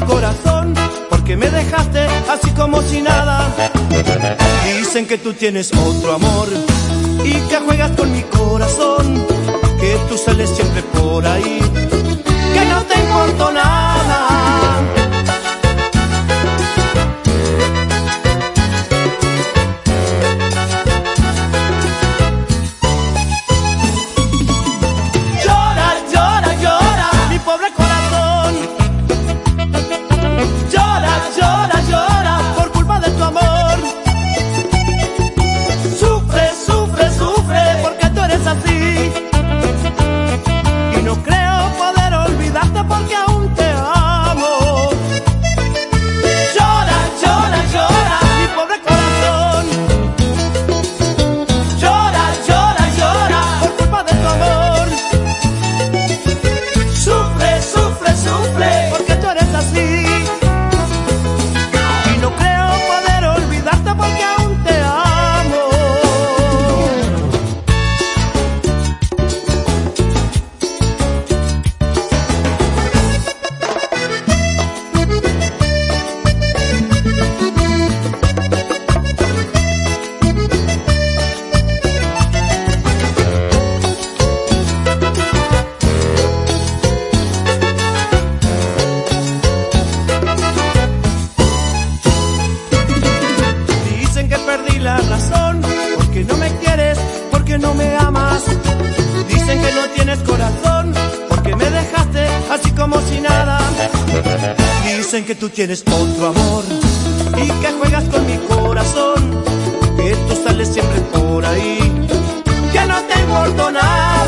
corazón, porque me dejaste así como si nada. Dicen que tú tienes otro amor y que juegas con mi corazón, que tú sales siempre por ahí, que no te importo nada. Llora, llora, llora, mi pobre corazón. Llora, llora, llora, por culpa de tu amor. Sufre, sufre, sufre, porque tú eres así. Y no creo poder olvidarte porque aún te amo. Llora, llora, llora, mi pobre corazón. Llora, llora, llora, por culpa de tu amor. Sufre, sufre, sufre, porque tú eres así. Y no creo poder olvidarte porque aún te amo. Dicen que perdí la razón, porque no me quieres, porque no me amas. Dicen que no tienes corazón, porque me dejaste así como si nada. Dicen que tú tienes otro amor y que juegas con mi corazón, que tú sales siempre por ahí, que no te importo nada.